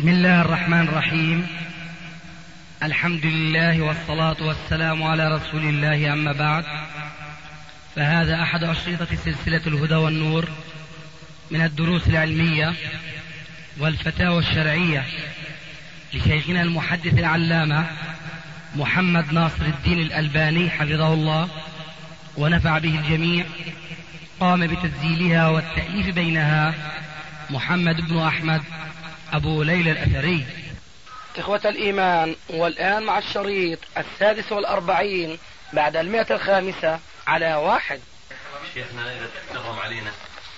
بسم الله الرحمن الرحيم. الحمد لله والصلاة والسلام على رسول الله، أما بعد، فهذا أحد أشرطة سلسلة الهدى والنور من الدروس العلمية والفتاوى الشرعية لشيخنا المحدث العلامة محمد ناصر الدين الألباني حفظه الله ونفع به الجميع. قام بتسجيلها والتأليف بينها محمد بن أحمد أبو ليلى الأثري. إخوة الإيمان، والآن مع الشريط 46 بعد 105 على 1. شيخنا إذا تكرم علينا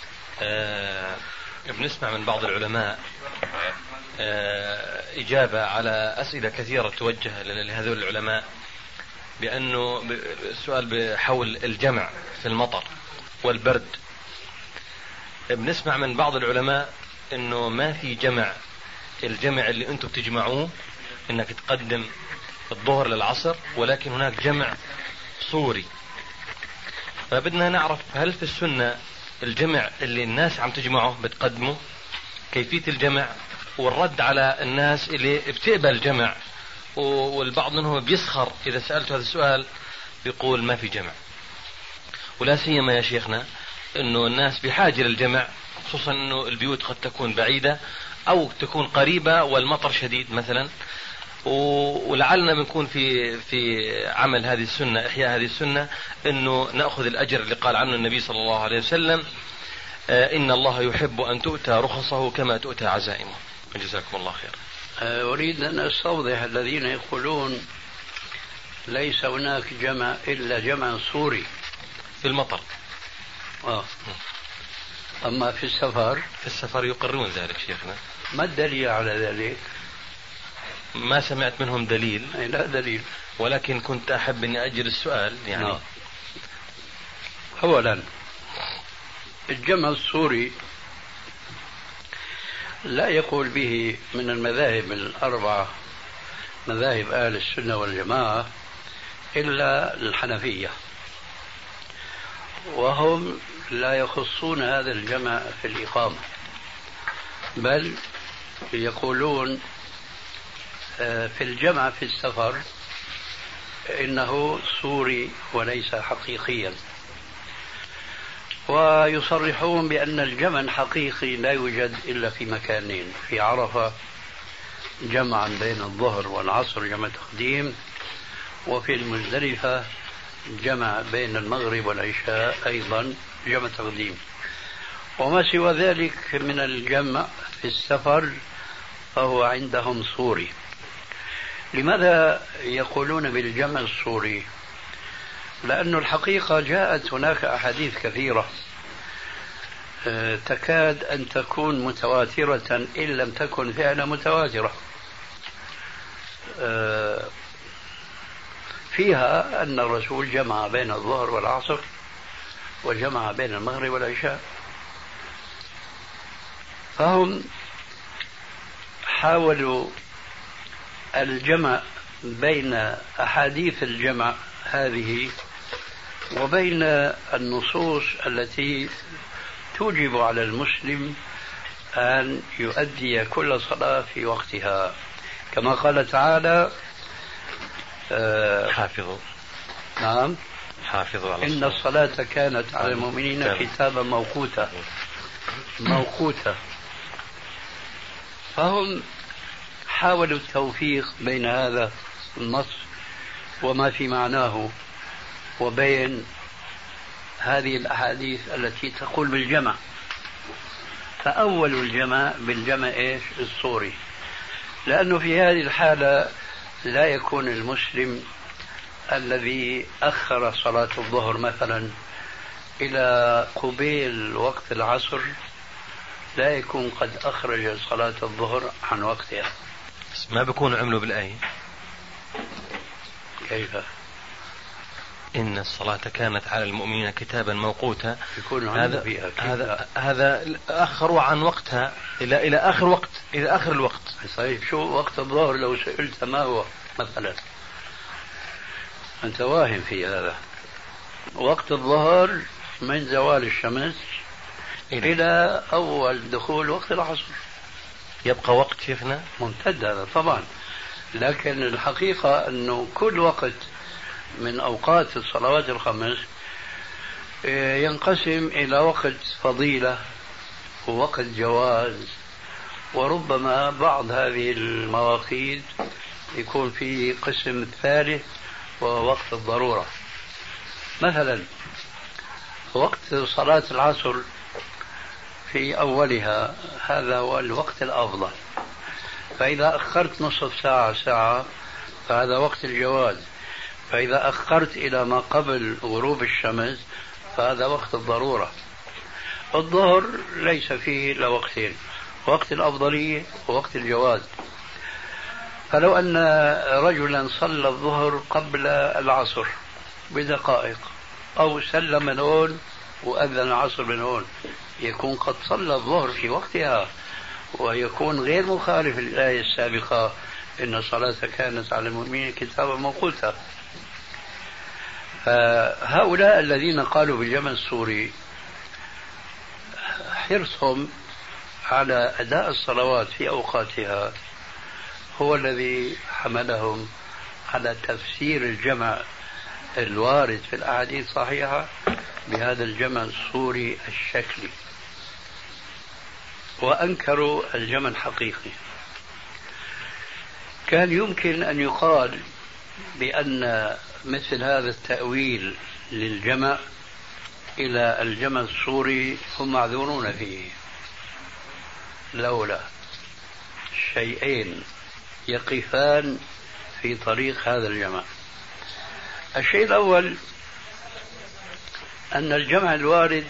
بنسمع من بعض العلماء إجابة على أسئلة كثيرة توجه لهذول العلماء بأنه السؤال بحول الجمع في المطر والبرد. بنسمع من بعض العلماء انه ما في الجمع اللي انتم بتجمعوه انك تقدم الظهر للعصر، ولكن هناك جمع صوري. فبدنا نعرف هل في السنة الجمع اللي الناس عم تجمعه بتقدمه، كيفية الجمع، والرد على الناس اللي بتقبل الجمع والبعض منهم بيسخر اذا سألت هذا السؤال بيقول ما في جمع. ولا سيما يا شيخنا انه الناس بحاجة للجمع، خصوصا انه البيوت قد تكون بعيدة او تكون قريبة والمطر شديد مثلا، ولعلنا بنكون في عمل هذه السنة، احياء هذه السنة، انه نأخذ الاجر اللي قال عنه النبي صلى الله عليه وسلم: ان الله يحب ان تؤتى رخصه كما تؤتى عزائمه. جزاكم الله خير. أريد أن أستوضح الذين يقولون ليس هناك جمع إلا جمع صوري في المطر. أما في السفر يقرون ذلك شيخنا. ما الدليل على ذلك؟ ما سمعت منهم دليل. لا دليل، ولكن كنت أحب أني أجل السؤال يعني. أولا، الجمع الصوري لا يقول به من المذاهب الأربعة، مذاهب أهل السنة والجماعة، إلا الحنفية، وهم لا يخصون هذا الجمع في الإقامة، بل يقولون في الجمع في السفر إنه صوري وليس حقيقيا، ويصرحون بأن الجمع الحقيقي لا يوجد إلا في مكانين: في عرفة جمعا بين الظهر والعصر جمع تقديم، وفي المزدلفة جمع بين المغرب والعشاء أيضا جمع تقديم. وما سوى ذلك من الجمع في السفر فهو عندهم صوري. لماذا يقولون بالجمع الصوري؟ لأن الحقيقة جاءت هناك أحاديث كثيرة تكاد أن تكون متواترة إن لم تكن فعلا متواترة، فيها أن الرسول جمع بين الظهر والعصر وجمع بين المغرب والعشاء. فهم حاولوا الجمع بين أحاديث الجمع هذه وبين النصوص التي توجب على المسلم أن يؤدي كل صلاة في وقتها، كما قال تعالى: حافظوا. نعم، حافظوا على إن الصلاة كانت على المؤمنين كتابا موقوتا. فهم حاولوا التوفيق بين هذا النص وما في معناه وبين هذه الأحاديث التي تقول بالجمع. فأول الجمع بالجمع الصوري، لأنه في هذه الحالة لا يكون المسلم الذي أخر صلاة الظهر مثلا إلى قبيل وقت العصر لا يكون قد أخرج صلاة الظهر عن وقتها. ما بيكونوا عملوا بالآية. كيف؟ إن الصلاة كانت على المؤمنين كتابا موقوتا. هذا أخروا عن وقتها إلى آخر وقت، إلى آخر الوقت. صحيح. شو وقت الظهر لو سئلت ما هو مثلا؟ أنت واهم في هذا. وقت الظهر من زوال الشمس إلى أول دخول وقت العصر. يبقى وقت شيخنا ممتد هذا طبعا، لكن الحقيقة أنه كل وقت من أوقات الصلوات الخمس ينقسم إلى وقت فضيلة ووقت جواز، وربما بعض هذه المواقيت يكون في قسم ثالث وهو وقت الضرورة. مثلا وقت صلاة العصر في أولها هذا هو الوقت الأفضل، فإذا أخرت نصف ساعة ساعة فهذا وقت الجواز، فإذا أخرت إلى ما قبل غروب الشمس فهذا وقت الضرورة. الظهر ليس فيه إلا وقتين، وقت الأفضلية ووقت الجواز. فلو أن رجلا صلى الظهر قبل العصر بدقائق أو سلم من هون وأذن العصر من هون، يكون قد صلى الظهر في وقتها، ويكون غير مخالف للآية السابقة إن الصلاة كانت على المؤمنين كتابا موقوتا. فهؤلاء الذين قالوا بالجمع السوري حرصهم على أداء الصلوات في أوقاتها هو الذي حملهم على تفسير الجمع الوارد في الأحاديث الصحيحة بهذا الجمع السوري الشكلي، وأنكروا الجمع الحقيقي. كان يمكن أن يقال بأن مثل هذا التأويل للجمع إلى الجمع السوري هم معذورون فيه، لولا شيئين يقفان في طريق هذا الجمع. الشيء الأول أن الجمع الوارد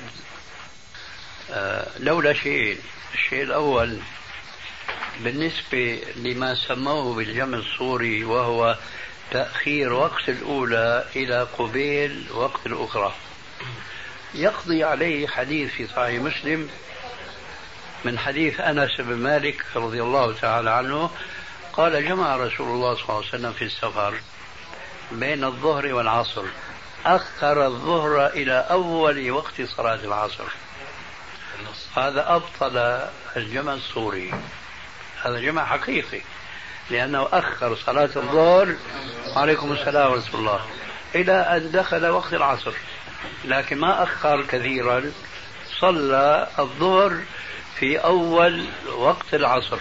لولا شيئين. الشيء الأول بالنسبة لما سموه بالجمع السوري وهو تأخير وقت الأولى إلى قبيل وقت الأخرى، يقضي عليه حديث في صحيح مسلم من حديث أنس بن مالك رضي الله تعالى عنه قال جمع رسول الله صلى الله عليه وسلم في السفر بين الظهر والعصر، أخر الظهر إلى أول وقت صلاة العصر. هذا أبطل الجمع السوري، هذا جمع حقيقي، لأنه أخر صلاة الظهر عليكم السلام ورحمة الله إلى أن دخل وقت العصر، لكن ما أخر كثيرا، صلى الظهر في أول وقت العصر.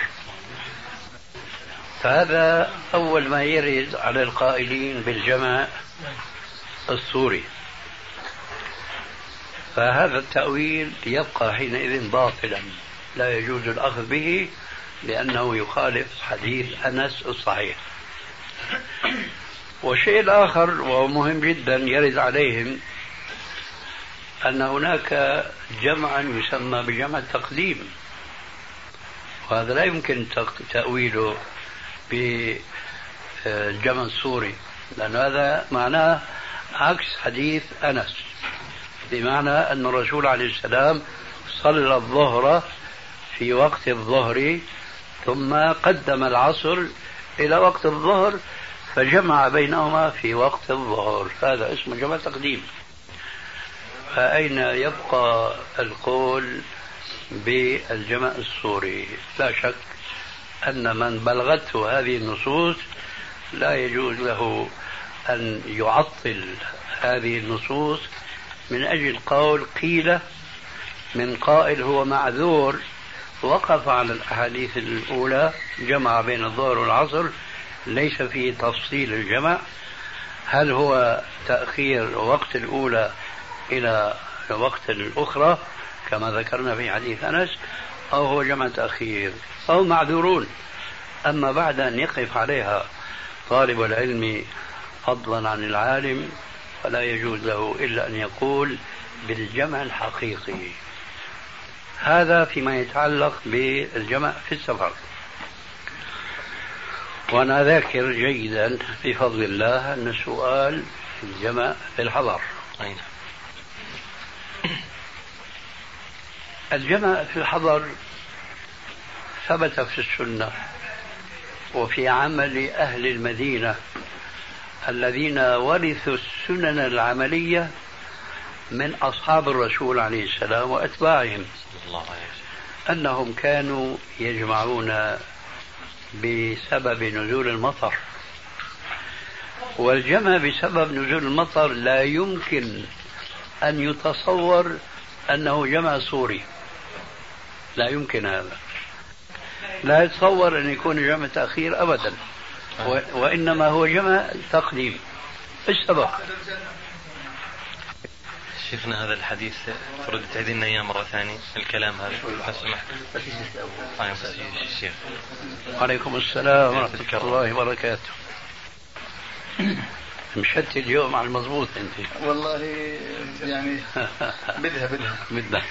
فهذا أول ما يرد على القائلين بالجمع السوري. فهذا التأويل يبقى حينئذ باطلا، لا يجوز الأخذ به لأنه يخالف حديث أنس الصحيح. والشيء الآخر وهو مهم جدا يرد عليهم أن هناك جمعا يسمى بجمع التقديم، وهذا لا يمكن تأويله بالجمع السوري، لأن هذا معناه عكس حديث أنس، بمعنى أن الرسول عليه السلام صلى الظهر في وقت الظهر ثم قدم العصر إلى وقت الظهر فجمع بينهما في وقت الظهر، هذا اسمه جمع تقديم. فأين يبقى القول بالجمع السوري؟ لا شك أن من بلغته هذه النصوص لا يجوز له أن يعطل هذه النصوص من أجل قول قيل من قائل هو معذور وقف على الأحاديث الأولى جمع بين الظهر والعصر ليس فيه تفصيل الجمع، هل هو تأخير وقت الأولى إلى وقت الأخرى كما ذكرنا في حديث أنس، أو هو جمع تأخير، أو معذورون. أما بعد أن يقف عليها طالب العلم فضلا عن العالم فلا يجوز له إلا أن يقول بالجمع الحقيقي. هذا فيما يتعلق بالجمع في السفر. وأنا ذاكر جيدا بفضل الله أن السؤال الجمع في الحضر. أين؟ الجمع في الحضر ثبت في السنة وفي عمل أهل المدينة الذين ورثوا السنن العملية من أصحاب الرسول عليه السلام وأتباعهم. أنهم كانوا يجمعون بسبب نزول المطر، والجمع بسبب نزول المطر لا يمكن أن يتصور أنه جمع صوري، لا يمكن هذا، لا يتصور أن يكون جمع تأخير أبدا، وإنما هو جمع تقديم. السبب شيخنا هذا الحديث فرد تعيدنا إياه مرة ثانية الكلام هذا بس سمحت. الشيخ عليكم السلام ورحمة الله وبركاته. مشت اليوم على المضبوط أنت والله يعني بدها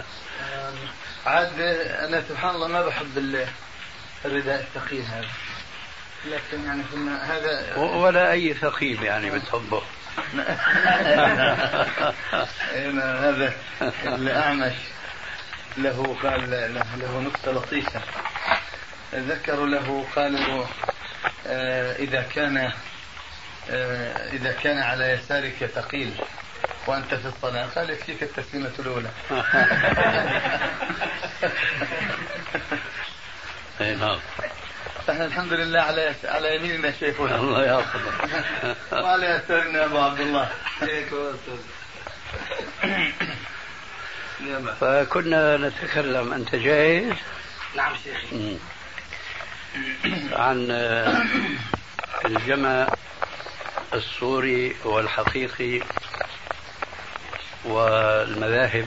عاد أنا سبحان الله ما بحب الرداء الثقيل هذا، لكن يعني هذا ولا أي ثقيل يعني بتحبه. هذا الأعمش له قال له نكتة لطيفة ذكروا له، قالوا إذا كان على يسارك ثقيل وأنت في الصلاة قال يكفيك التسليمة الأولى. نعم. فاحنا الحمد لله على يميننا شيخنا الله يحفظك وعلى يسارنا أبو عبد الله. فكنا نتكلم، أنت جاهز؟ نعم شيخي. عن الجمع الصوري والحقيقي والمذاهب،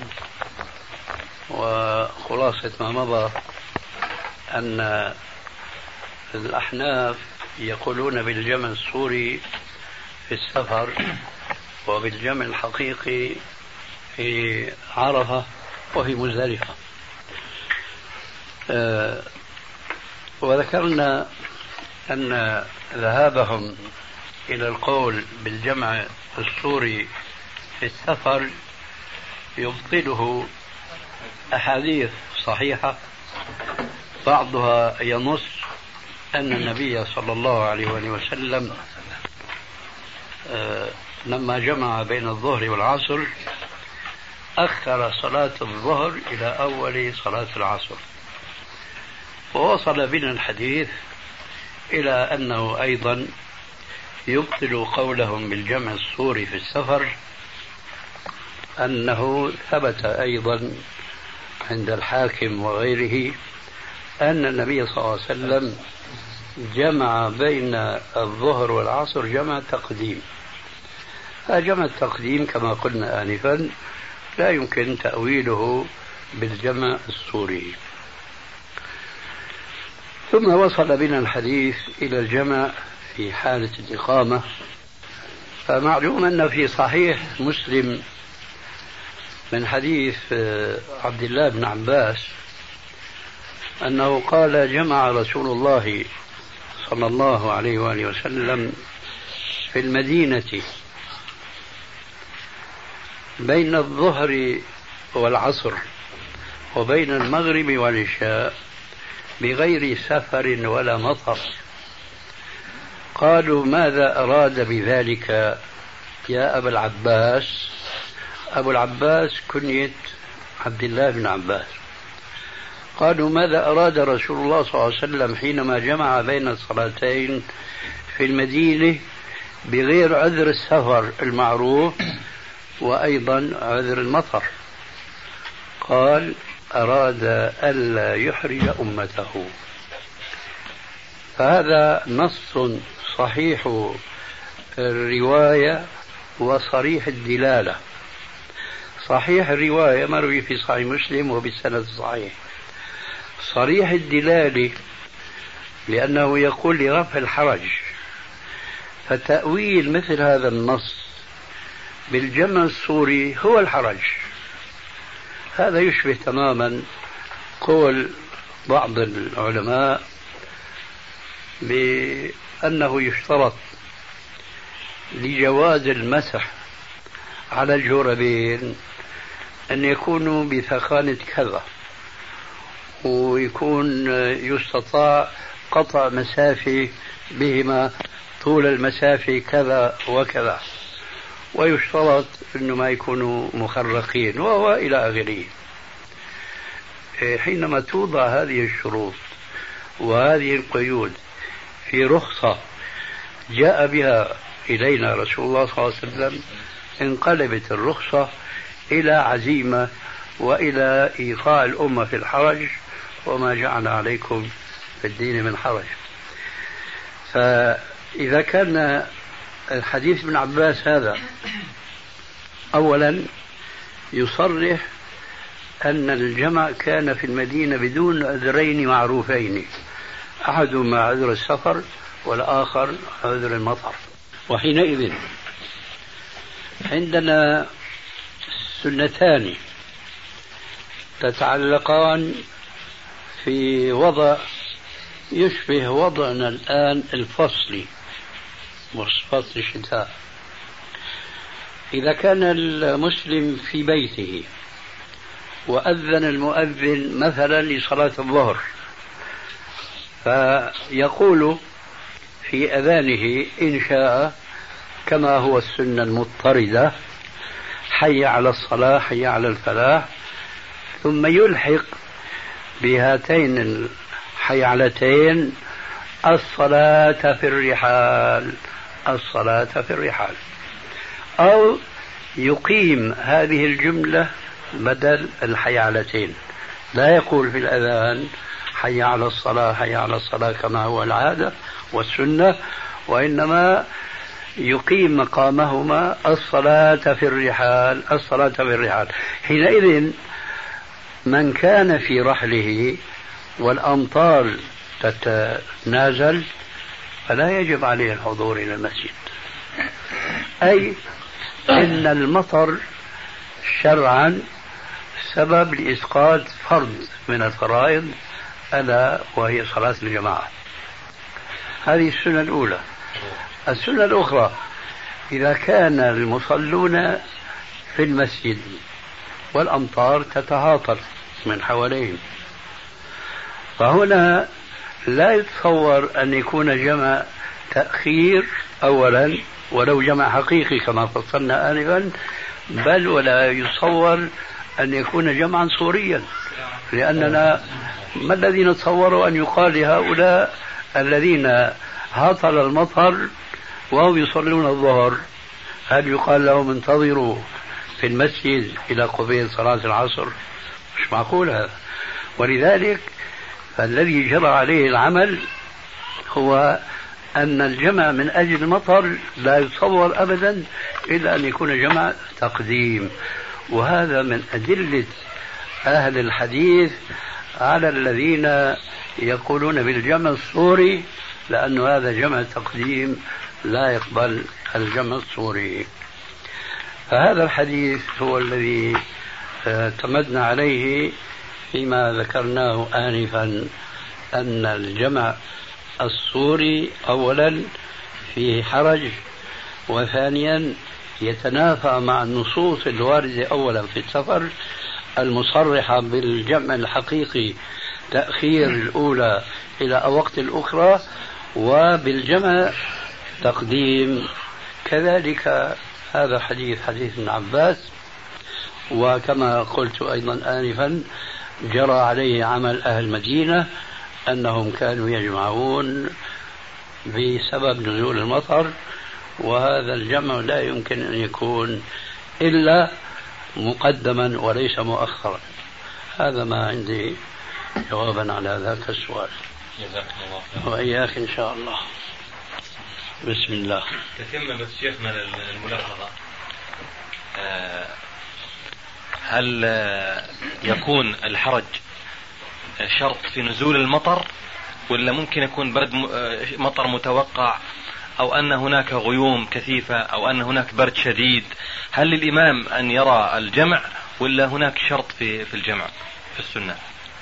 وخلاصة ما مضى أن الأحناف يقولون بالجمع الصوري في السفر وبالجمع الحقيقي في عرفة وفي مزدلفة. وذكرنا أن ذهابهم إلى القول بالجمع الصوري في السفر يبطله أحاديث صحيحة، بعضها ينص أن النبي صلى الله عليه وسلم لما جمع بين الظهر والعصر أخر صلاة الظهر إلى أول صلاة العصر، ووصل بنا الحديث إلى أنه أيضا يبطل قولهم بالجمع الصوري في السفر، أنه ثبت أيضا عند الحاكم وغيره أن النبي صلى الله عليه وسلم جمع بين الظهر والعصر جمع تقديم. فجمع التقديم كما قلنا آنفا لا يمكن تأويله بالجمع الصوري. ثم وصل بنا الحديث إلى الجمع في حالة الإقامة. فمعلوم أن في صحيح مسلم من حديث عبد الله بن عباس أنه قال جمع رسول الله صلى الله عليه وآله وسلم في المدينة بين الظهر والعصر وبين المغرب والعشاء بغير سفر ولا مطر. قالوا ماذا أراد بذلك يا أبا العباس؟ أبو العباس كنية عبد الله بن عباس. قالوا ماذا أراد رسول الله صلى الله عليه وسلم حينما جمع بين الصلاتين في المدينة بغير عذر السفر المعروف وأيضا عذر المطر؟ قال أراد ألا يحرج أمته. فهذا نص صحيح الرواية وصريح الدلالة. صحيح الرواية مروي في صحيح مسلم وبالسند الصحيح. صريح الدلالة لأنه يقول لرفع الحرج. فتأويل مثل هذا النص بالجمع الصوري هو الحرج. هذا يشبه تماما قول بعض العلماء بأنه يشترط لجواز المسح على الجوربين أن يكونوا بثخانة كذا، ويكون يستطاع قطع مسافة بهما طول المسافة كذا وكذا، ويشترط أنه ما يكونوا مخرقين وهو إلى آخره. حينما توضع هذه الشروط وهذه القيود في رخصة جاء بها إلينا رسول الله صلى الله عليه وسلم، انقلبت الرخصة إلى عزيمة وإلى إيقاع الأمة في الحرج، وما جعل عليكم في الدين من حرج. فإذا كان الحديث ابن عباس هذا أولا يصرح أن الجمع كان في المدينة بدون عذرين معروفين، أحدهما عذر السفر والآخر عذر المطر. وحينئذ عندنا سنتان تتعلقان في وضع يشبه وضعنا الآن الفصلي، فصل الشتاء. إذا كان المسلم في بيته وأذن المؤذن مثلا لصلاة الظهر، فيقول في أذانه إن شاء كما هو السنة المضطردة: حي على الصلاة حي على الفلاح، ثم يلحق بهاتين الحيعلتين: الصلاة في الرحال، الصلاة في الرحال. أو يقيم هذه الجملة بدل الحيعلتين، لا يقول في الأذان حي على الصلاة حي على الصلاة كما هو العادة والسنة، وإنما يقيم مقامهما الصلاة في الرحال، الصلاة في الرحال. حينئذ من كان في رحله والأمطار تتنازل فلا يجب عليه الحضور إلى المسجد، أي إن المطر شرعا سبب لإسقاط فرض من الفرائض ألا وهي صلاة الجماعة. هذه السنة الأولى. السنة الأخرى: إذا كان المصلون في المسجد والأمطار تتهاطل من حواليهم، فهنا لا يتصور أن يكون جمع تأخير أولا ولو جمع حقيقي كما فصلنا آنفا، بل ولا يتصور أن يكون جمعا صوريا، لأننا ما الذي نتصور أن يقال لهؤلاء الذين هاطل المطر وهم يصلون الظهر؟ هل يقال لهم انتظروا في المسجد إلى قبيل صلاة العصر؟ مش معقول هذا. ولذلك فالذي جرى عليه العمل هو أن الجمع من أجل المطر لا يتصور أبدا إلا أن يكون جمع تقديم. وهذا من أدلة أهل الحديث على الذين يقولون بالجمع الصوري، لأن هذا جمع تقديم لا يقبل الجمع الصوري. فهذا الحديث هو الذي اعتمدنا عليه فيما ذكرناه آنفا، أن الجمع الصوري أولا فيه حرج، وثانيا يتنافى مع النصوص الواردة أولا في السفر المصرحة بالجمع الحقيقي تأخير الأولى إلى وقت الأخرى، وبالجمع تقديم. كذلك هذا حديث ابن عباس، وكما قلت أيضا آنفا جرى عليه عمل أهل المدينة أنهم كانوا يجمعون بسبب نزول المطر، وهذا الجمع لا يمكن أن يكون إلا مقدما وليس مؤخرا. هذا ما عندي جوابا على ذاك السؤال. جزاكم الله خير. وإياك إن شاء الله. بسم الله. تتم بس شيخنا الملاحظة، هل يكون الحرج شرط في نزول المطر، ولا ممكن يكون برد مطر متوقع، أو أن هناك غيوم كثيفة، أو أن هناك برد شديد؟ هل للإمام أن يرى الجمع، ولا هناك شرط في الجمع في السنة؟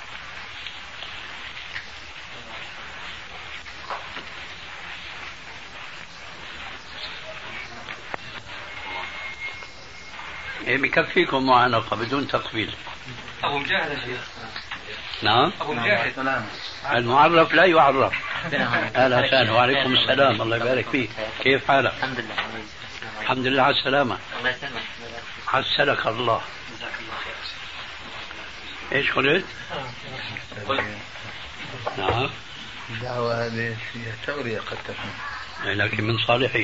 بكفيكم معانقة بدون تقبيل. أبو مجاهد يا شيخ. نعم. أبو مجاهد. المعرف لا يعرف. أهلا وسهلا. وعليكم السلام. الله يبارك فيك. كيف حالك؟ الحمد لله. الحمد لله على السلامة. الله يسلمك. حسنك الله. جزاك الله خير. ايش قلت؟ نعم. الدعوة هذه فيها تورية قد تكون، لكن من صالحه.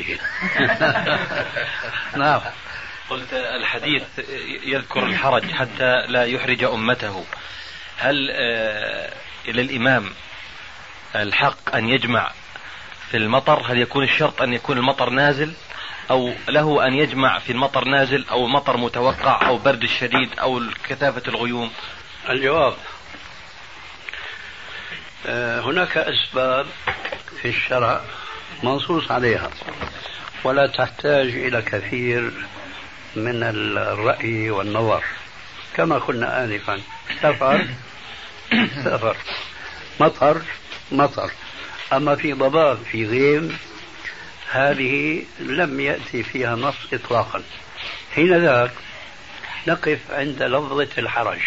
نعم. قلت الحديث يذكر الحرج حتى لا يحرج أمته. هل للإمام الحق أن يجمع في المطر؟ هل يكون الشرط أن يكون المطر نازل، أو له أن يجمع في المطر نازل أو مطر متوقع أو برد الشديد أو كثافة الغيوم؟ الجواب: هناك أسباب في الشرع منصوص عليها ولا تحتاج إلى كثير من الرأي والنظر، كما قلنا آنفا: سفر سفر، مطر. أما في ضباب في غيم هذه لم يأتي فيها نص إطلاقا. حين ذاك نقف عند لفظة الحرج.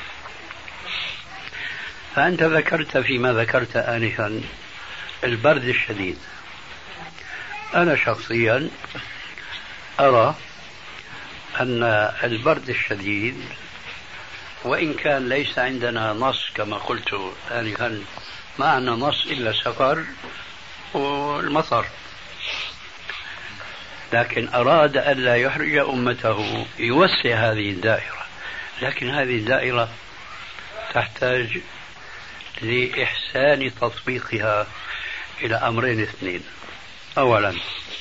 فأنت ذكرت فيما ذكرت آنفا البرد الشديد. أنا شخصيا أرى أن البرد الشديد وإن كان ليس عندنا نص كما قلت آنفا، ما عندنا نص إلا السفر والمطر، لكن أراد أن لا يحرج أمته يوسع هذه الدائرة. لكن هذه الدائرة تحتاج لإحسان تطبيقها إلى أمرين اثنين: أولا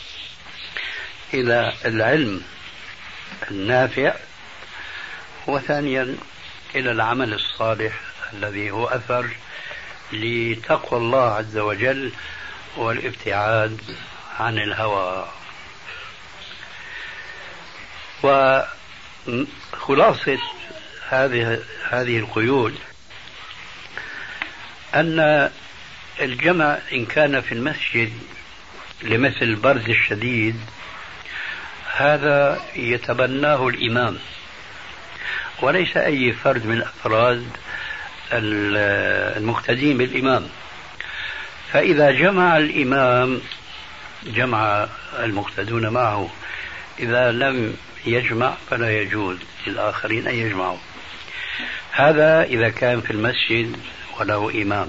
إلى العلم النافع، وثانيا إلى العمل الصالح الذي هو أثر لتقوى الله عز وجل والابتعاد عن الهوى. وخلاصة هذه القيود أن الجمع إن كان في المسجد لمثل البرد الشديد هذا يتبناه الإمام وليس أي فرد من أفراد المقتدين بالإمام. فإذا جمع الإمام جمع المقتدون معه، إذا لم يجمع فلا يجوز للآخرين أن يجمعوا. هذا إذا كان في المسجد وله إمام.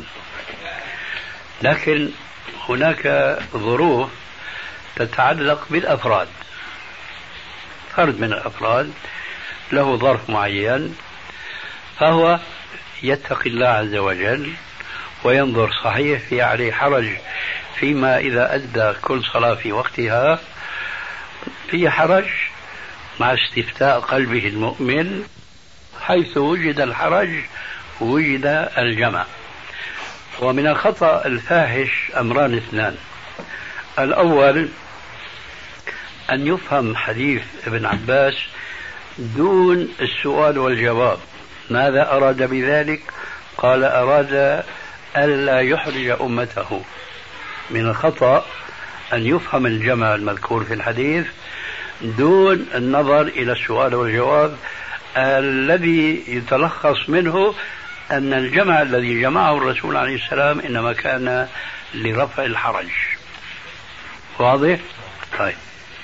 لكن هناك ظروف تتعلق بالأفراد. فرد من الأفراد له ظرف معين فهو يتقي الله عز وجل وينظر صحيح في عليه حرج فيما إذا أدى كل صلاة في وقتها، في حرج مع استفتاء قلبه المؤمن. حيث وجد الحرج وجد الجمع. ومن الخطأ الفاحش أمران اثنان: الأول أن يفهم حديث ابن عباس دون السؤال والجواب. ماذا أراد بذلك؟ قال أراد ألا يحرج أمته. من الخطأ أن يفهم الجمع المذكور في الحديث دون النظر إلى السؤال والجواب الذي يتلخص منه أن الجمع الذي جمعه الرسول عليه السلام إنما كان لرفع الحرج. واضح؟ طيب.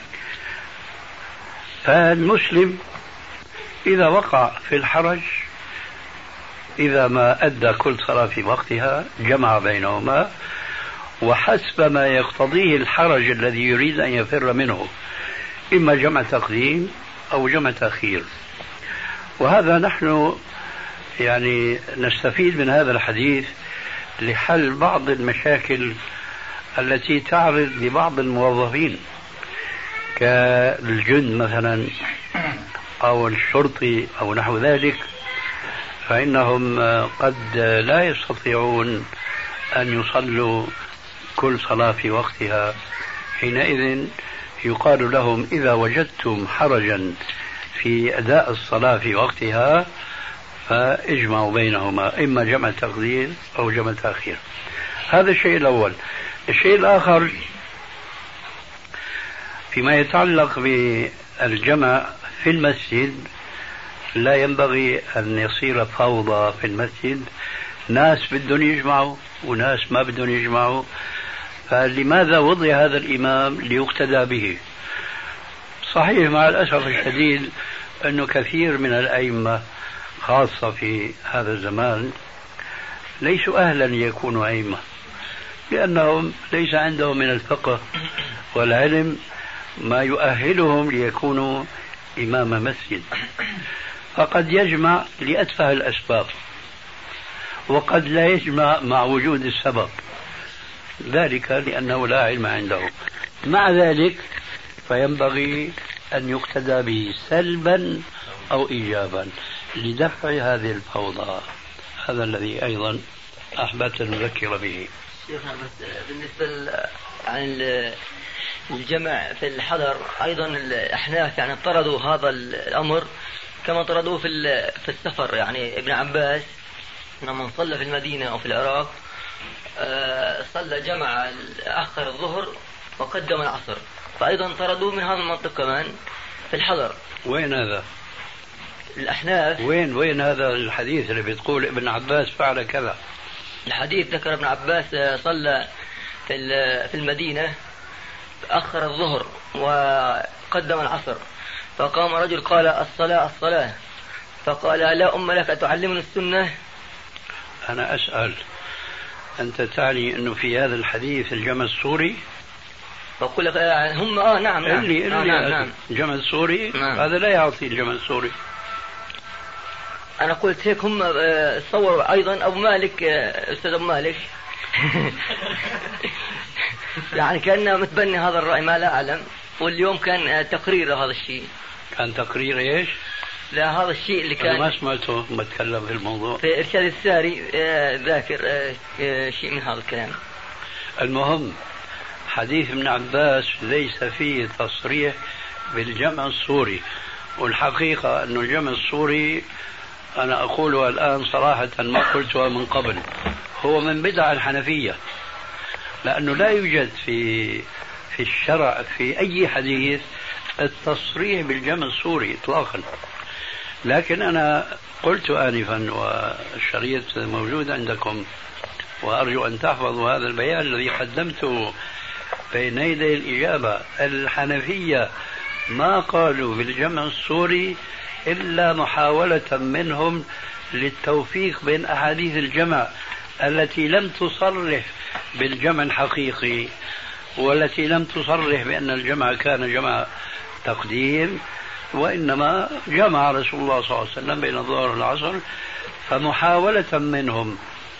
فالمسلم إذا وقع في الحرج إذا ما أدى كل صلاة في وقتها جمع بينهما وحسب ما يقتضيه الحرج الذي يريد أن يفر منه، إما جمع تقديم أو جمع تأخير. وهذا نحن يعني نستفيد من هذا الحديث لحل بعض المشاكل التي تعرض لبعض الموظفين كالجند مثلا أو الشرطي أو نحو ذلك، فإنهم قد لا يستطيعون أن يصلوا كل صلاة في وقتها. حينئذ يقال لهم إذا وجدتم حرجا في أداء الصلاة في وقتها فاجمعوا بينهما، إما جمع تقديم أو جمع تأخير. هذا الشيء الأول. الشيء الآخر فيما يتعلق بالجمع في المسجد، لا ينبغي أن يصير فوضى في المسجد، ناس بدهم يجمعوا وناس ما بدهم يجمعوا. فلماذا وضع هذا الإمام؟ ليقتدى به. صحيح مع الأسف الشديد أنه كثير من الأئمة خاصة في هذا الزمان ليسوا أهلا ليكونوا أئمة، لأنهم ليس عندهم من الفقه والعلم ما يؤهلهم ليكونوا إمام مسجد، فقد يجمع لأتفه الأسباب وقد لا يجمع مع وجود السبب، ذلك لأنه لا علم عنده. مع ذلك فينبغي أن يقتدى به سلبا أو إيجابا لدفع هذه الفوضى. هذا الذي أيضا أحببت أن نذكر به. شيخنا بس بالنسبة عن الجمع في الحضر أيضا الأحناف يعني طردوا هذا الأمر كما طردوه في السفر. يعني ابن عباس لما صلى في المدينة أو في العراق صلى جمع أخر الظهر وقدم العصر، فأيضا طردوه من هذا المنطق كمان في الحضر. وين هذا؟ الأحناف وين هذا الحديث اللي بتقول ابن عباس فعل كذا؟ الحديث ذكر ابن عباس صلى في المدينة أخر الظهر وقدم العصر، فقام رجل قال الصلاة الصلاة، فقال لا أم لك أتعلمني السنة؟ أنا أسأل، أنت تعني أنه في هذا الحديث الجمع السوري؟ فقل لك هم نعم نعم. الجمع السوري نعم. هذا لا يعطي الجمع السوري. أنا قلت هيك هم صوروا أيضا أبو مالك أستاذ أبو مالك يعني كان متبني هذا الرأي ما لا أعلم، واليوم كان تقرير هذا الشيء. كان تقرير إيش؟ لا هذا الشيء اللي كان أنا ما سمعته متكلم في الموضوع في إرشاد الساري ذاكر شيء من هذا الكلام. المهم حديث ابن عباس ليس فيه تصريح بالجمع السوري، والحقيقة أن الجمع السوري أنا أقولها الآن صراحة ما قلتها من قبل، هو من بدع الحنفية، لأنه لا يوجد في الشرع في أي حديث التصريح بالجمع السوري إطلاقا. لكن أنا قلت آنفا والشريط موجود عندكم، وأرجو أن تحفظوا هذا البيان الذي قدمته بين يدي الإجابة. الحنفية ما قالوا بالجمع السوري إلا محاولة منهم للتوفيق بين أحاديث الجمع التي لم تصرح بالجمع الحقيقي، والتي لم تصرح بأن الجمع كان جمع تقديم، وإنما جمع رسول الله صلى الله عليه وسلم بين الظهر والعصر. فمحاولة منهم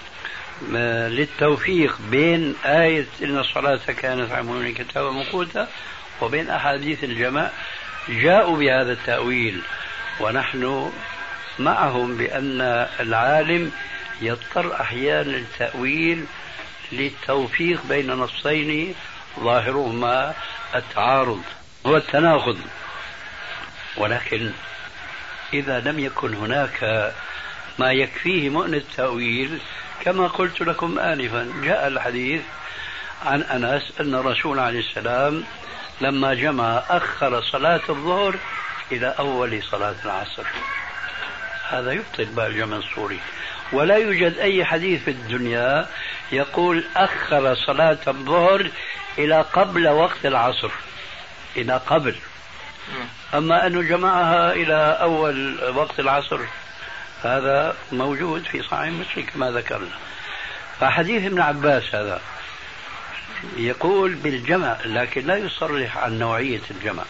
للتوفيق بين آية إن الصلاة كانت على المؤمنين كتابا موقوتا وبين أحاديث الجمع جاءوا بهذا التأويل، ونحن معهم بأن العالم يضطر أحيانا للتأويل للتوفيق بين نصين ظاهرهما التعارض هو التناقض. ولكن إذا لم يكن هناك ما يكفيه مؤن التأويل كما قلت لكم آنفا، جاء الحديث عن أنس أن الرسول عليه السلام لما جمع أخر صلاة الظهر إلى أول صلاة العصر. هذا يبطل بقى الجمع السوري، ولا يوجد أي حديث في الدنيا يقول أخر صلاة الظهر إلى قبل وقت العصر، إلى قبل. أما أنه جمعها إلى أول وقت العصر هذا موجود في صحيح مسلم كما ذكرنا. فحديث ابن عباس هذا يقول بالجمع لكن لا يصرح عن نوعية الجمع.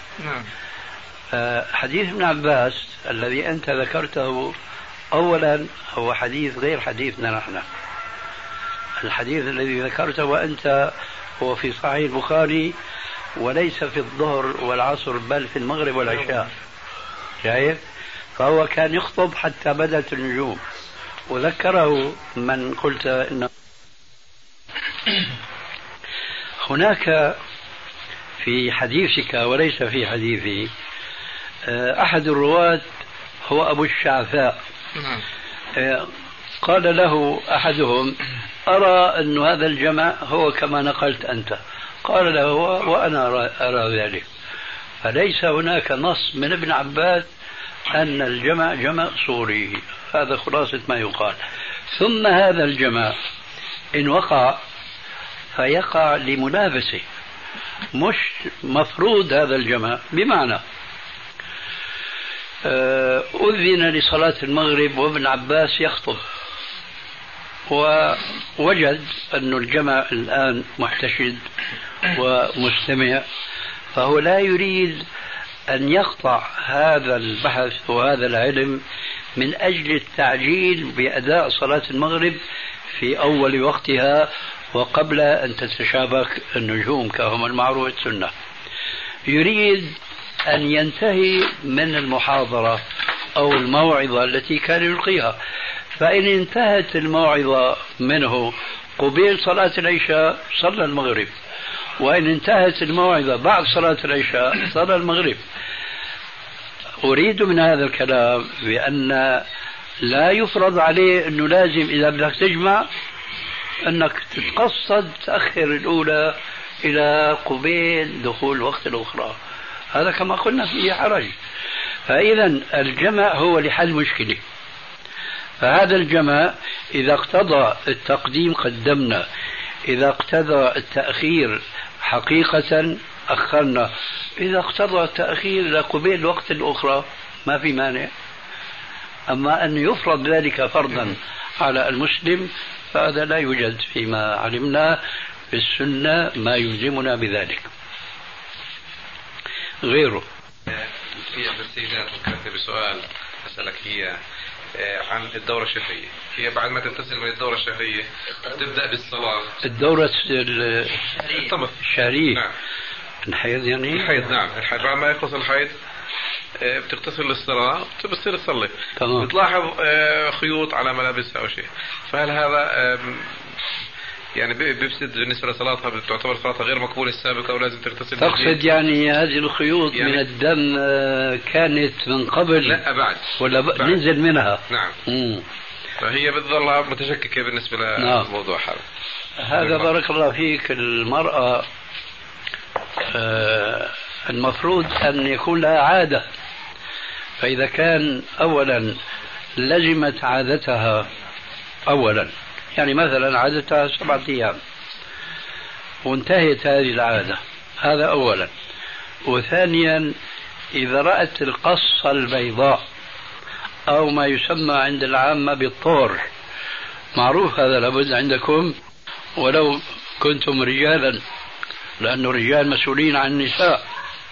حديث ابن عباس الذي أنت ذكرته أولا هو حديث غير حديثنا نحن. الحديث الذي ذكرته وأنت هو في صحيح البخاري وليس في الظهر والعصر بل في المغرب والعشاء، شايف؟ فهو كان يخطب حتى بدت النجوم، وذكره من قلت إن هناك في حديثك وليس في حديثي أحد الرواة هو أبو الشعثاء. قال له أحدهم أرى أن هذا الجمع هو كما نقلت أنت، قال له وأنا أرى ذلك. فليس هناك نص من ابن عباس أن الجمع جمع صوري، هذا خلاصة ما يقال. ثم هذا الجمع إن وقع فيقع لملابسه، مش مفروض هذا الجمع، بمعنى أذن لصلاة المغرب وابن عباس يخطب، ووجد أن الجمع الآن محتشد ومستمع، فهو لا يريد أن يقطع هذا البحث وهذا العلم من أجل التعجيل بأداء صلاة المغرب في أول وقتها وقبل أن تتشابك النجوم كما المعروف السنة. يريد أن ينتهي من المحاضرة أو الموعظة التي كان يلقيها، فإن انتهت الموعظة منه قبيل صلاة العشاء صلى المغرب، وإن انتهت الموعظة بعد صلاة العشاء صلى المغرب. أريد من هذا الكلام بأن لا يفرض عليه أنه لازم إذا بدك تجمع أنك تتقصد تأخر الأولى إلى قبيل دخول وقت الأخرى، هذا كما قلنا فيه حرج. فإذا الجمع هو لحل مشكلة، فهذا الجمع إذا اقتضى التقديم قدمنا، إذا اقتضى التأخير حقيقة أخرنا، إذا اقتضى التأخير إلى قبيل الوقت الأخرى ما في مانع. أما أن يفرض ذلك فرضا على المسلم فهذا لا يوجد فيما علمنا في السنة ما يلزمنا بذلك غيره. في السيدات فكرت بسؤال أسألك هي عن الدورة الشهرية. هي بعد ما تتصل من الدورة الشهرية تبدأ بالصلاة. الدورة الشهرية نعم. الحيض يعني؟ الحيض نعم. بعد ما يخلص الحيض بتغتسل للصلاة بتصير تصلي، بتلاحظ خيوط على ملابسها أو شيء، فهل هذا يعني بيفسد بالنسبة لصلاتها؟ بتعتبر صلاتها غير مقبولة السابقة ولازم تغتسل؟ تقصد يعني هذه الخيوط يعني من الدم كانت من قبل؟ لا بعد ولا بعد. ننزل منها؟ نعم. فهي بتظل متشككة بالنسبة للموضوع هذا بارك الله فيك. المرأة المفروض أن يكون لها عادة، فإذا كان أولا لزمت عادتها أولا، يعني مثلا عادتها 7 أيام وانتهت هذه العادة، هذا أولا. وثانيا إذا رأت القصة البيضاء أو ما يسمى عند العامة بالطور، معروف هذا لابد عندكم ولو كنتم رجالا، لأن الرجال مسؤولين عن النساء.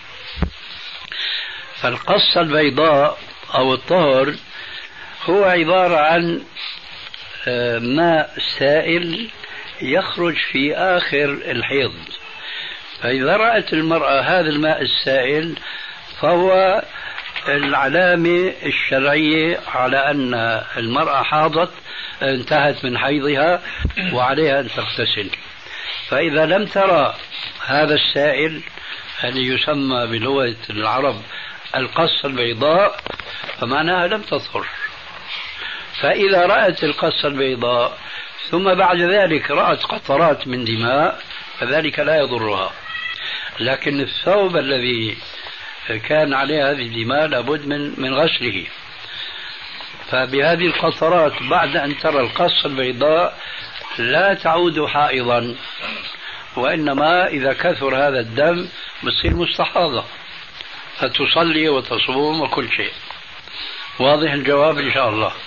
فالقصة البيضاء أو الطهر هو عبارة عن ماء سائل يخرج في آخر الحيض، فإذا رأت المرأة هذا الماء السائل فهو العلامة الشرعية على أن المرأة حاضت انتهت من حيضها وعليها أن تغتسل. فإذا لم ترى هذا السائل الذي يسمى بلغة العرب القصة البيضاء فمعناها لم تطهر. فإذا رأت القصة البيضاء ثم بعد ذلك رأت قطرات من دماء فذلك لا يضرها، لكن الثوب الذي كان عليه هذه الدماء لابد من غسله. فبهذه القطرات بعد أن ترى القصة البيضاء لا تعود حائضا، وإنما إذا كثر هذا الدم بتصير مستحاضة فتصلي وتصوم وكل شيء. واضح الجواب إن شاء الله؟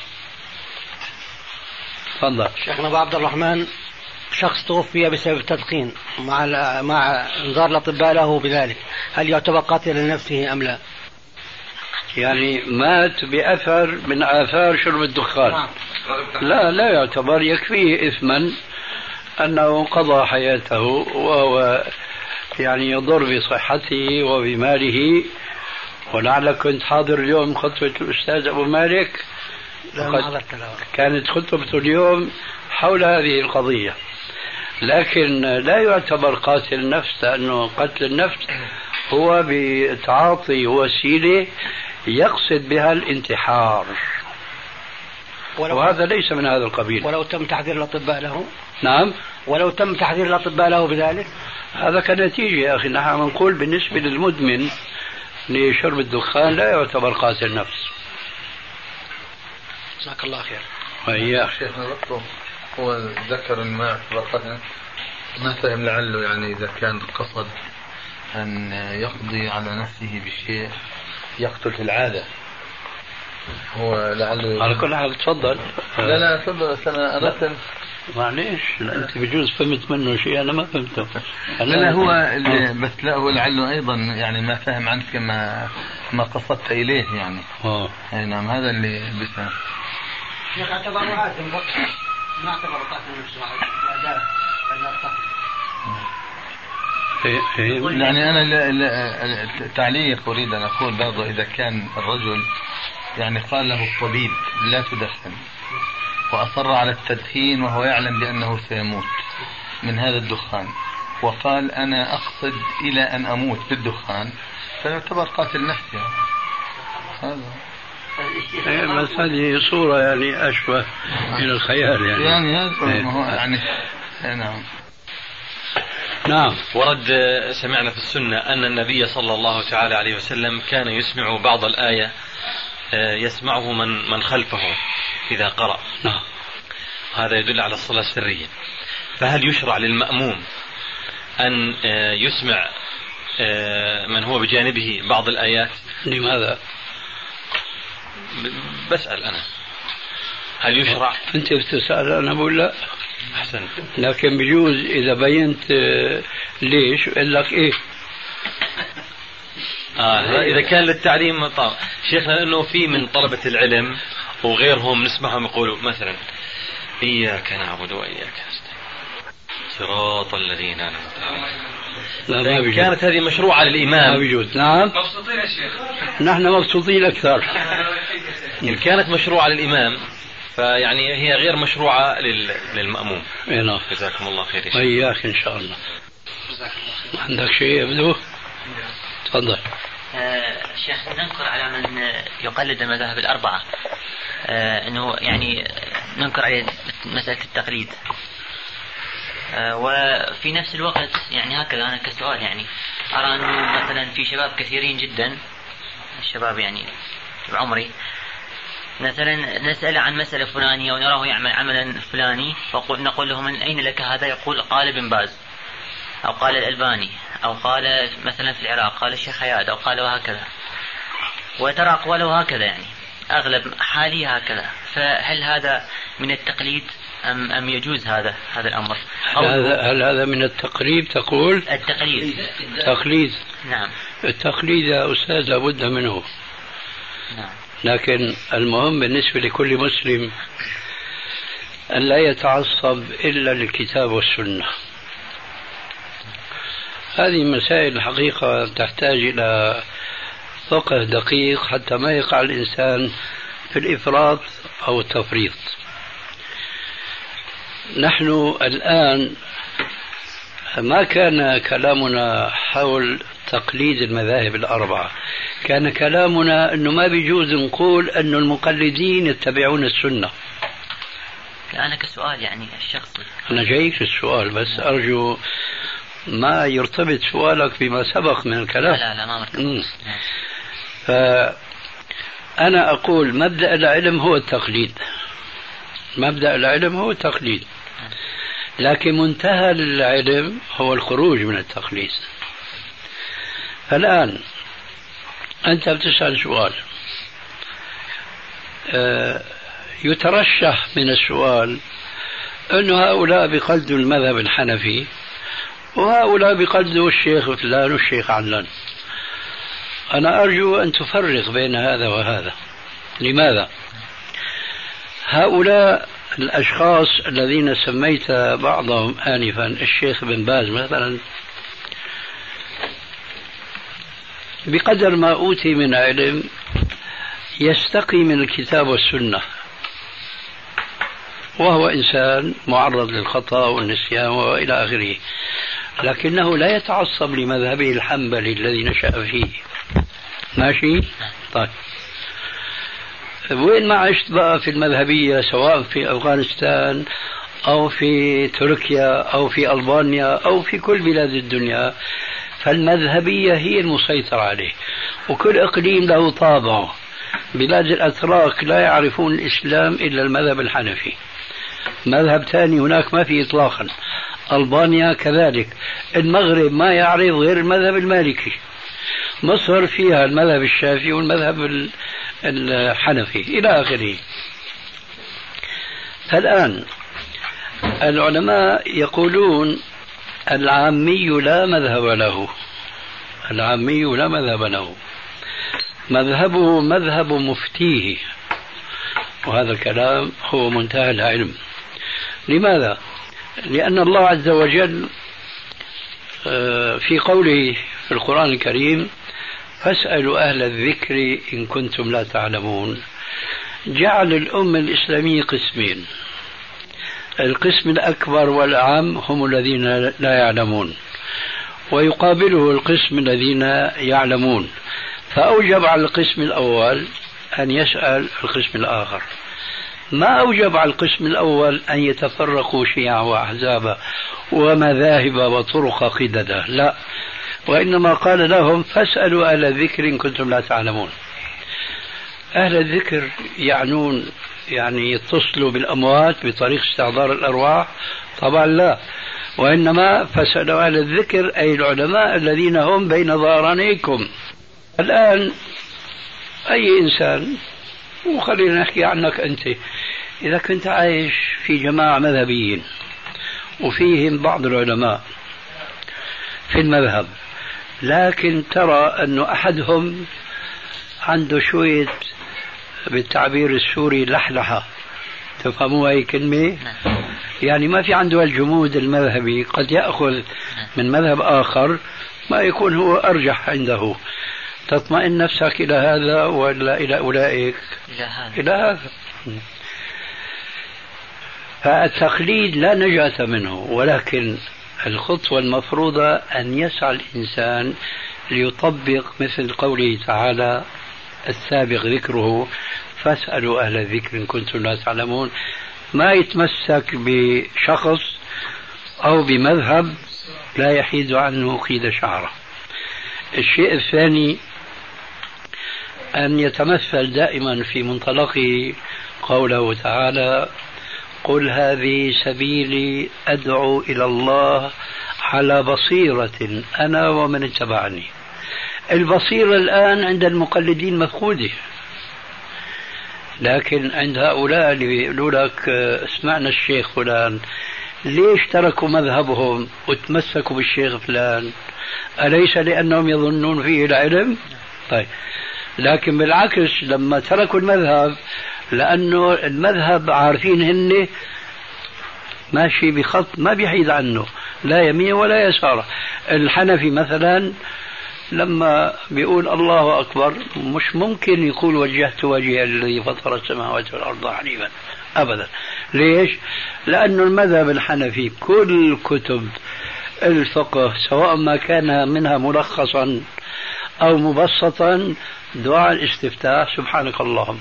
تفضل. شيخنا أبو عبد الرحمن، شخص توفي بسبب التدخين مع انذار الأطباء له بذلك، هل يعتبر قاتلا لنفسه أم لا؟ يعني مات بأثر من آثار شرب الدخان؟ لا يعتبر، يكفيه إثما أنه قضى حياته وهو يعني يضر بصحته وبماله. ولعلك كنت حاضر اليوم خطبة الأستاذ أبو مالك، كانت خطبته اليوم حول هذه القضية. لكن لا يعتبر قاتل النفس، لأنه قتل النفس هو بتعاطي وسيلة يقصد بها الانتحار، وهذا ليس من هذا القبيل. ولو تم تحذير الأطباء له؟ نعم، ولو تم تحذير الأطباء له بذلك؟ هذا كنتيجة يا أخي. نحن نقول بالنسبة للمدمن لشرب الدخان لا يعتبر قاتل نفس. جزاك الله خير. وإياك. شيخنا ذكره هو ذكر الماء فقط ما فهم لعله يعني إذا كان قصد أن يقضي على نفسه بشيء يقتل في العادة هو لعله على كل حال تفضل. لا تفضل. أنا أردت معليش، أنت بجوز فهمت منه شيء أنا ما فهمته. لا هو بس لا هو لعله أيضا يعني ما فهم عنك ما قصدت إليه يعني. أي نعم، هذا اللي بسه. شيخ اعتبر عازم ما اعتبر قاتل نفسه يعني أنا تعليق أريد أن أقول برضه إذا كان الرجل يعني قال له الطبيب لا تدخن وأصر على التدخين وهو يعلم بأنه سيموت من هذا الدخان، وقال أنا أقصد إلى أن أموت بالدخان، فيعتبر قاتل نفسي. بس هذه صورة يعني أشبه من الخيال يعني هذا يعني نعم. نعم. ورد سمعنا في السنة أن النبي صلى الله تعالى عليه وسلم كان يسمع بعض الآية يسمعه من خلفه إذا قرأ. نعم. هذا يدل على الصلاة السرية. فهل يشرع للمأموم أن يسمع من هو بجانبه بعض الآيات؟ لماذا؟ بسأل أنا، هل يشرع؟ أنت بتسأل، أنا بقول لا. أحسنت. لكن بجوز إذا بينت ليش قال لك إيه. إذا كان للتعليم طبعا شيخنا، لأنه في من طلبة العلم وغيرهم نسمعهم يقولوا مثلا إياك نعبد وإياك نستعين صراط الذين أنعمت عليهم. كانت هذه مشروعة للإمام. ما بيجوز. نعم. مبسوطين يا شيخ. نحن مبسوطين أكثر. إن كانت مشروعة للإمام فيعني هي غير مشروعة للمأموم. نعم. جزاكم الله خير. وإياك إن شاء الله. عندك شيء يبدو؟ تفضل. شيخ، ننكر على من يقلد المذاهب الأربعة أنه يعني ننكر عليه مسألة التقليد، وفي نفس الوقت يعني هكذا أنا كسؤال يعني أرى أنه مثلا في شباب كثيرين جدا، الشباب يعني بعمري مثلا نسأل عن مسألة فلانية ونراه يعمل عملا فلاني، فنقول له من أين لك هذا؟ يقول قال ابن باز أو قال الألباني أو قال مثلا في العراق قال الشيخ حياد أو قال وهكذا، وترى أقواله هكذا يعني أغلب حالي هكذا. فهل هذا من التقليد أم يجوز هذا الأمر؟ هل هذا من التقريب تقول؟ التقليد. تقليد. نعم. التقليد يا أستاذ لابد منه. نعم. لكن المهم بالنسبة لكل مسلم أن لا يتعصب إلا للكتاب والسنة. هذه مسائل الحقيقة تحتاج إلى فقه دقيق حتى ما يقع الإنسان في الإفراط أو التفريط. نحن الآن ما كان كلامنا حول تقليد المذاهب الأربعة، كان كلامنا أنه ما بيجوز نقول أن المقلدين يتبعون السنة. أنا كسؤال يعني الشخصي. أنا جايك السؤال بس أرجو ما يرتبط سؤالك بما سبق من الكلام. لا ما مرتبط. فأنا أقول مبدأ العلم هو التقليد، مبدأ العلم هو التقليد، لكن منتهى العلم هو الخروج من التقليد. فالآن أنت بتسأل سؤال، يترشح من السؤال أن هؤلاء بيقلدوا المذهب الحنفي وهؤلاء بيقلدوا الشيخ فلان والشيخ علان. أنا أرجو أن تفرق بين هذا وهذا. لماذا؟ هؤلاء الأشخاص الذين سميت بعضهم آنفا، الشيخ بن باز مثلا، بقدر ما أوتي من علم يستقي من الكتاب والسنة، وهو إنسان معرض للخطأ والنسيان وإلى آخره، لكنه لا يتعصب لمذهبه الحنبلي الذي نشأ فيه. ماشي؟ طيب وين ما عشت بقى في المذهبية، سواء في أفغانستان أو في تركيا أو في ألبانيا أو في كل بلاد الدنيا، فالمذهبية هي المسيطرة عليه، وكل إقليم له طابعه. بلاد الأتراك لا يعرفون الإسلام إلا المذهب الحنفي، مذهب ثاني هناك ما في إطلاقا. ألبانيا كذلك، المغرب ما يعرف غير المذهب المالكي، مصر فيها المذهب الشافعي والمذهب الحنفي إلى آخره. فالآن العلماء يقولون العامي لا مذهب له، العامي لا مذهب له، مذهبه مذهب مفتيه، وهذا الكلام هو منتهى العلم. لماذا؟ لأن الله عز وجل في قوله في القرآن الكريم فاسألوا أهل الذكر إن كنتم لا تعلمون، جعل الأمة الإسلامية قسمين، القسم الأكبر والأعم هم الذين لا يعلمون، ويقابله القسم الذين يعلمون، فأوجب على القسم الأول أن يسأل القسم الآخر. ما أوجب على القسم الأول أن يتفرقوا شيعا وأحزابا ومذاهب وطرق قددا، لا، وإنما قال لهم فاسألوا أهل الذكر إن كنتم لا تعلمون. أهل الذكر يعنون يعني يتصلوا بالأموات بطريق استحضار الأرواح؟ طبعا لا، وإنما فاسألوا أهل الذكر أي العلماء الذين هم بين ظهرانيكم. الآن أي إنسان، وخلينا نحكي عنك أنت، إذا كنت عايش في جماعة مذهبيين وفيهم بعض العلماء في المذهب، لكن ترى أن أحدهم عنده شوية بالتعبير السوري لحلحة، تفهموا هاي كلمة؟ يعني ما في عنده الجمود المذهبي، قد يأخذ من مذهب آخر ما يكون هو أرجح عنده. تطمئن نفسك إلى هذا ولا إلى أولئك؟ إلى هذا. فالتقليد لا نجاة منه، ولكن الخطوة المفروضة أن يسعى الإنسان ليطبق مثل قوله تعالى السابق ذكره فاسألوا أهل الذكر إن كنتم لا تعلمون، ما يتمسك بشخص أو بمذهب لا يحيد عنه قيد شعره. الشيء الثاني أن يتمثل دائما في منطلقه قوله تعالى قل هذه سبيلي أدعو إلى الله على بصيرة أنا ومن اتبعني. البصيرة الآن عند المقلدين مفقودة، لكن عند هؤلاء اللي يقولوا لك اسمعنا الشيخ فلان، ليش تركوا مذهبهم وتمسكوا بالشيخ فلان؟ أليس لأنهم يظنون فيه العلم؟ طيب، لكن بالعكس لما تركوا المذهب، لأنه المذهب عارفين هن ماشي بخط ما بيحيد عنه لا يمين ولا يسار. الحنفي مثلا لما بيقول الله أكبر مش ممكن يقول وجهت وجهي الذي فطر السماوات والأرض حنيفا أبدا. ليش؟ لأنه المذهب الحنفي كل كتب الفقه سواء ما كان منها ملخصا أو مبسطا دعاء الاستفتاح سبحانك اللهم.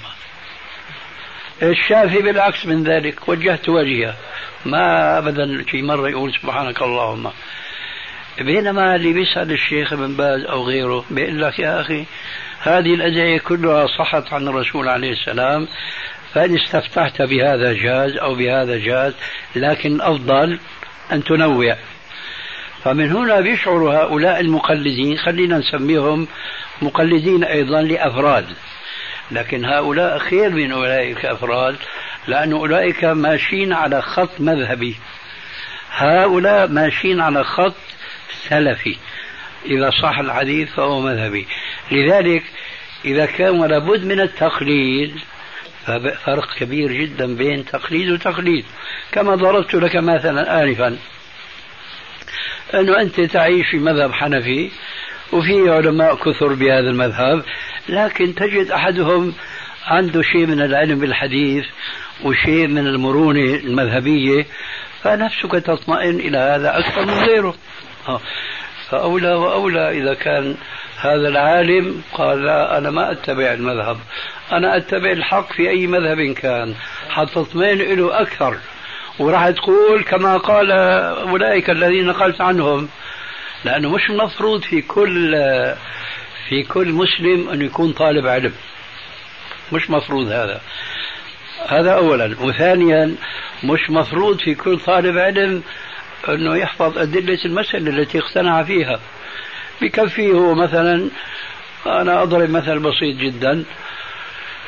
الشافعي بالعكس من ذلك وجهت وجهه، ما أبدا في مرة يقول سبحانك اللهم. بينما اللي بيسأل الشيخ ابن باز أو غيره بيقول لك يا أخي هذه الأدعية كلها صحت عن الرسول عليه السلام، فإن استفتحت بهذا جاز أو بهذا جاز، لكن أفضل أن تنوع. فمن هنا بيشعر هؤلاء المقلدين، خلينا نسميهم مقلدين أيضا لأفراد، لكن هؤلاء خير من أولئك أفراد، لأن أولئك ماشيين على خط مذهبي، هؤلاء ماشيين على خط سلفي، إذا صح الحديث فهو مذهبي. لذلك إذا كان لابد من التقليد، فرق كبير جدا بين تقليد وتقليد. كما ضربت لك مثلا آنفا أنه أنت تعيش في مذهب حنفي وفي علماء كثر بهذا المذهب، لكن تجد أحدهم عنده شيء من العلم بالحديث وشيء من المرونة المذهبية، فنفسك تطمئن إلى هذا أكثر من غيره. فأولى وأولى إذا كان هذا العالم قال لا أنا ما أتبع المذهب، أنا أتبع الحق في أي مذهب كان، حتطمئن له أكثر، وراح تقول كما قال أولئك الذين نقلت عنهم. لأنه مش مفروض في كل مسلم أن يكون طالب علم، مش مفروض هذا أولا. وثانيا مش مفروض في كل طالب علم أنه يحفظ أدلة المسألة التي اقتنع فيها. بكفيه هو مثلا، أنا أضرب مثل بسيط جدا،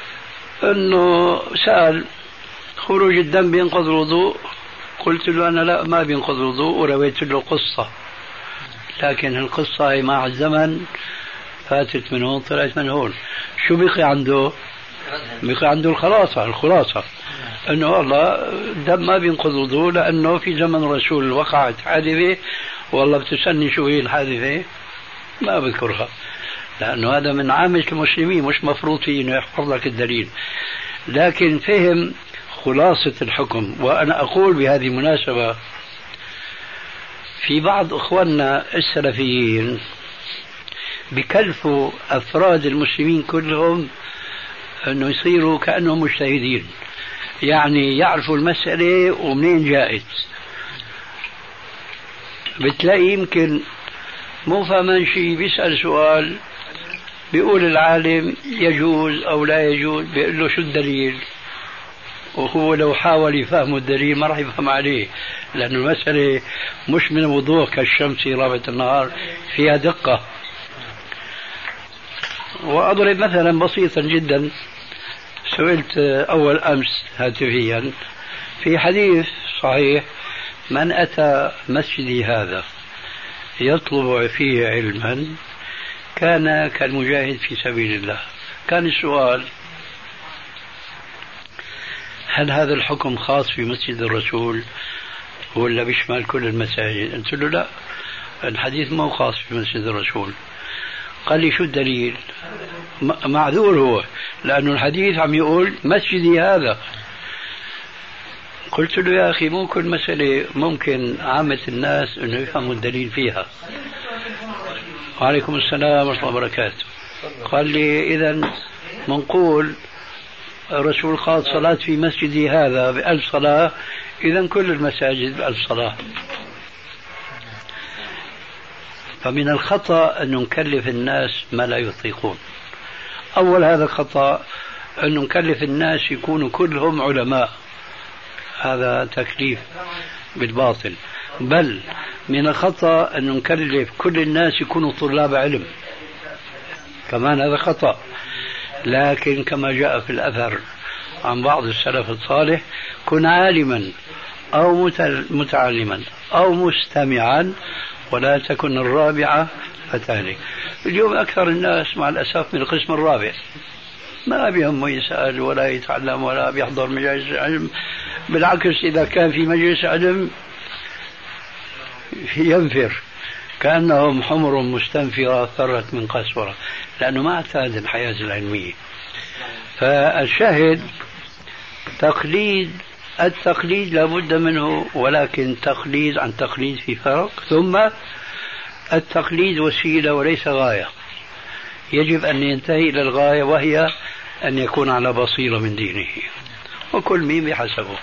أنه سأل خروج الدم بينقض الوضوء؟ قلت له أنا لا، ما بينقض الوضوء، ورويت له قصة، لكن القصة هي مع الزمن فاتت من هون طلعت من هون. شو بقي عنده؟ بقي عنده الخلاصة أنه والله الدم ما بينقض الوضوء لأنه في زمن الرسول وقعت حادثة، والله بتسألني شو هي الحادثة ما بذكرها، لأنه هذا من عامة المسلمين، مش مفروض فيه أنه يحفظ لك الدليل، لكن فهم خلاصة الحكم. وأنا أقول بهذه المناسبة في بعض إخواننا السلفيين بكلفوا أفراد المسلمين كلهم أنه يصيروا كأنهم مجتهدين، يعني يعرفوا المسألة ومنين جاءت. بتلاقي يمكن مو فاهمان شيء، بيسأل سؤال بيقول العالم يجوز أو لا يجوز، بيقول له شو الدليل، وهو لو حاول يفهم الدليل ما راح يفهم عليه، لأن المسألة مش من وضوح كالشمس رابعة النهار، فيها دقة. وأضرب مثلا بسيطا جدا، سئلت أول أمس هاتفيا في حديث صحيح: من أتى مسجدي هذا يطلب فيه علما كان كالمجاهد في سبيل الله. كان السؤال: هل هذا الحكم خاص في مسجد الرسول ولا بيشمل كل المساجد؟ قلت له لا، الحديث مو خاص في مسجد الرسول. قال لي: شو الدليل؟ معذور هو، لأنه الحديث عم يقول مسجدي هذا. قلت له: يا أخي مو كل مسألة ممكن عامة الناس أنه يفهموا الدليل فيها. وعليكم السلام ورحمة الله وبركاته. قال لي: إذن منقول الرسول قال صلاة في مسجدي هذا ب1000 صلاة، إذن كل المساجد ب1000 صلاة. فمن الخطأ أن نكلف الناس ما لا يطيقون. أول هذا خطأ أن نكلف الناس يكونوا كلهم علماء، هذا تكليف بالباطل. بل من الخطأ أن نكلف كل الناس يكونوا طلاب علم، كمان هذا خطأ. لكن كما جاء في الأثر عن بعض السلف الصالح: كن عالما أو متعلما أو مستمعا ولا تكن الرابعة فتهلك. اليوم أكثر الناس مع الأسف من القسم الرابع، ما بيهمه يسأل ولا يتعلم ولا بيحضر مجالس علم. بالعكس إذا كان في مجلس علم ينفر كأنهم حمر مستنفرة فرت من قسورة، لأنه ما اعتاد الحياة العلمية. فالشاهد التقليد لابد منه، ولكن تقليد عن تقليد في فرق. ثم التقليد وسيلة وليس غاية، يجب أن ينتهي إلى الغاية، وهي أن يكون على بصيرة من دينه، وكل مين بحسبه.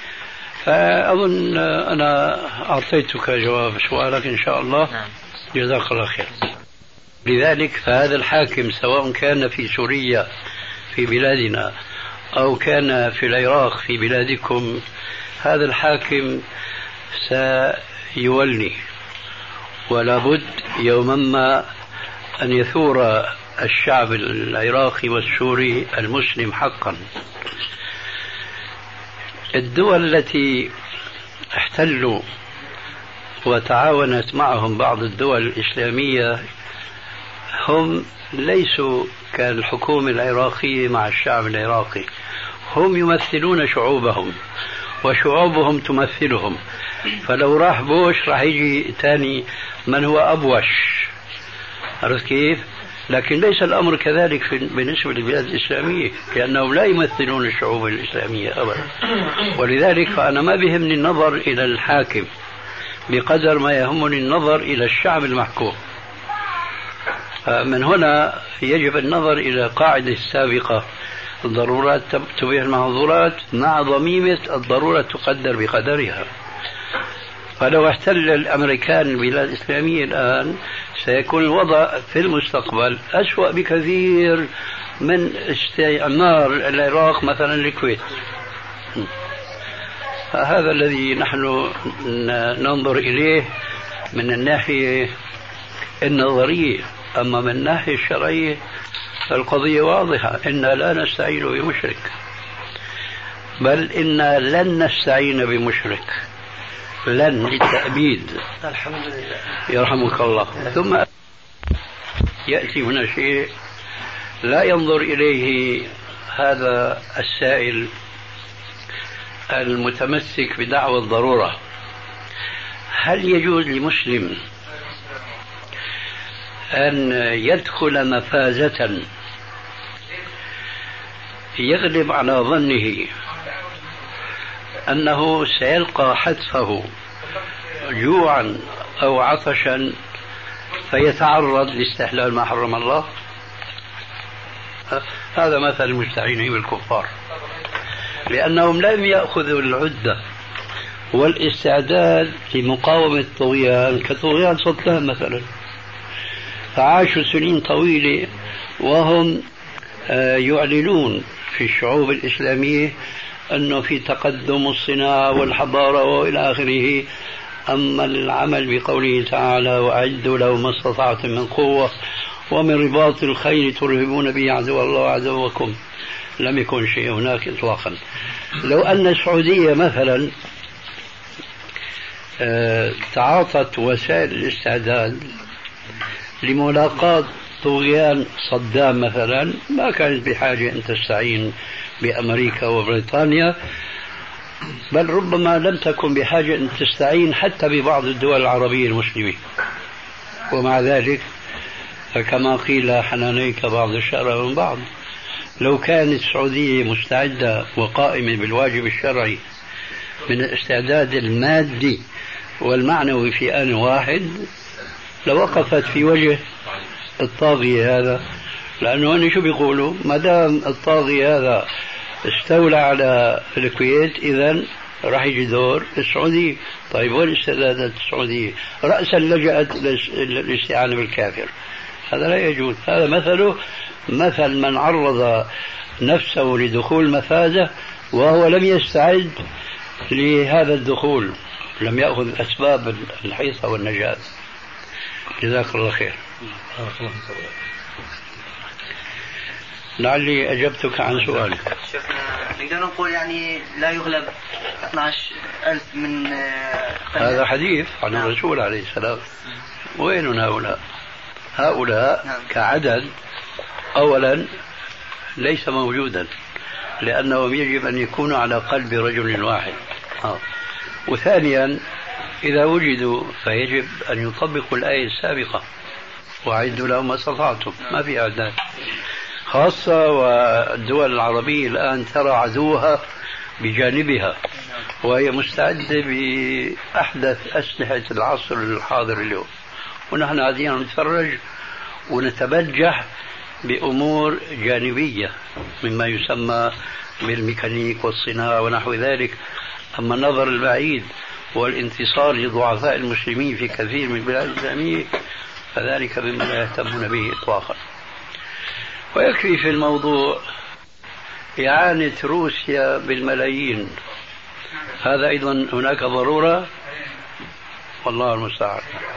فأظن أنا أعطيتك جواب سؤالك إن شاء الله. جزاك الله خير. لذلك فهذا الحاكم سواء كان في سوريا في بلادنا أو كان في العراق في بلادكم، هذا الحاكم سيولي، ولا بد يوما ما أن يثور الشعب العراقي والسوري المسلم حقا. الدول التي احتلوا وتعاونت معهم بعض الدول الإسلامية هم ليسوا كالحكومة العراقية مع الشعب العراقي، هم يمثلون شعوبهم وشعوبهم تمثلهم. فلو راح بوش راح يجي تاني من هو أبوش، عرفت كيف؟ لكن ليس الأمر كذلك بالنسبة للبلاد الإسلامية، لأنهم لا يمثلون الشعوب الإسلامية أبدا. ولذلك فأنا ما بيهمني النظر إلى الحاكم بقدر ما يهمني النظر إلى الشعب المحكوم. من هنا يجب النظر إلى قاعدة السابقة: الضرورات تبيح المحظورات، مع ضميمة الضرورة تقدر بقدرها. فلو احتل الأمريكان البلاد الإسلامية الآن سيكون الوضع في المستقبل أسوأ بكثير من استعمار العراق مثلا الكويت. هذا الذي نحن ننظر إليه من الناحية النظرية. أما من الناحية الشرعية القضية واضحة، إنا لا نستعين بمشرك، بل إنا لن نستعين بمشرك، لن للتأبيد. الحمد لله. يرحمك الله. ثم يأتي هنا شيء لا ينظر إليه هذا السائل المتمسك بدعوى الضرورة. هل يجوز لمسلم أن يدخل مفازة يغلب على ظنه أنه سيلقى حتفه جوعا أو عطشا فيتعرض لاستحلال ما حرم الله؟ هذا مثل المستعينين بالكفار، لأنهم لم يأخذوا العدة والاستعداد لمقاومة الطغيان كطغيان صدام مثلا، فعاشوا سنين طويلة وهم يعلنون في الشعوب الإسلامية أنه في تقدم الصناعة والحضارة وإلى آخره. أما العمل بقوله تعالى وأعدوا له ما استطعتم من قوة ومن رباط الخيل ترهبون به عدو الله وعدوكم، لم يكن شيء هناك إطلاقا. لو أن السعودية مثلا تعاطت وسائل الاستعداد لملاقاة طغيان صدام مثلا، ما كانت بحاجة أن تستعين بأمريكا وبريطانيا، بل ربما لم تكن بحاجة أن تستعين حتى ببعض الدول العربية المسلمة. ومع ذلك فكما قيل حنانيك بعض الشرع من بعض. لو كانت السعودية مستعدة وقائمة بالواجب الشرعي من الاستعداد المادي والمعنوي في آن واحد لوقفت في وجه الطاغية هذا، لأنه هن شو بيقولوا؟ ما دام الطاغي هذا استولى على الكويت إذن راح يجي دور السعودية. طيب وين استعدادات السعودية؟ رأسا لجأت للاستعانة بالكافر. هذا لا يجوز. هذا مثل من عرض نفسه لدخول مفازة وهو لم يستعد لهذا الدخول، لم يأخذ أسباب الحيطة والنجاة. جزاك الله خير. لعلي أجبتك عن سؤالك. نقدر نقول يعني لا يغلب 12,000 من هذا حديث عن الرسول عليه السلام. وين هؤلاء كعدد أولا ليس موجودا، لأنهم يجب أن يكونوا على قلب رجل واحد. وثانيا إذا وجدوا فيجب أن يطبقوا الآية السابقة وأعدوا لهم ما استطعتم، ما في أعداد. خاصة والدول العربية الآن ترى عدوها بجانبها وهي مستعدة بأحدث أسلحة العصر الحاضر اليوم، ونحن قاعدين نتفرج ونتبجح بأمور جانبية مما يسمى بالميكانيك والصناعة ونحو ذلك. أما النظر البعيد والانتصار لضعفاء المسلمين في كثير من البلاد الإسلامية فذلك مما لا يهتمون به إطلاقا. ويكفي في الموضوع إعانة روسيا بالملايين، هذا أيضا هناك ضرورة، والله المستعان.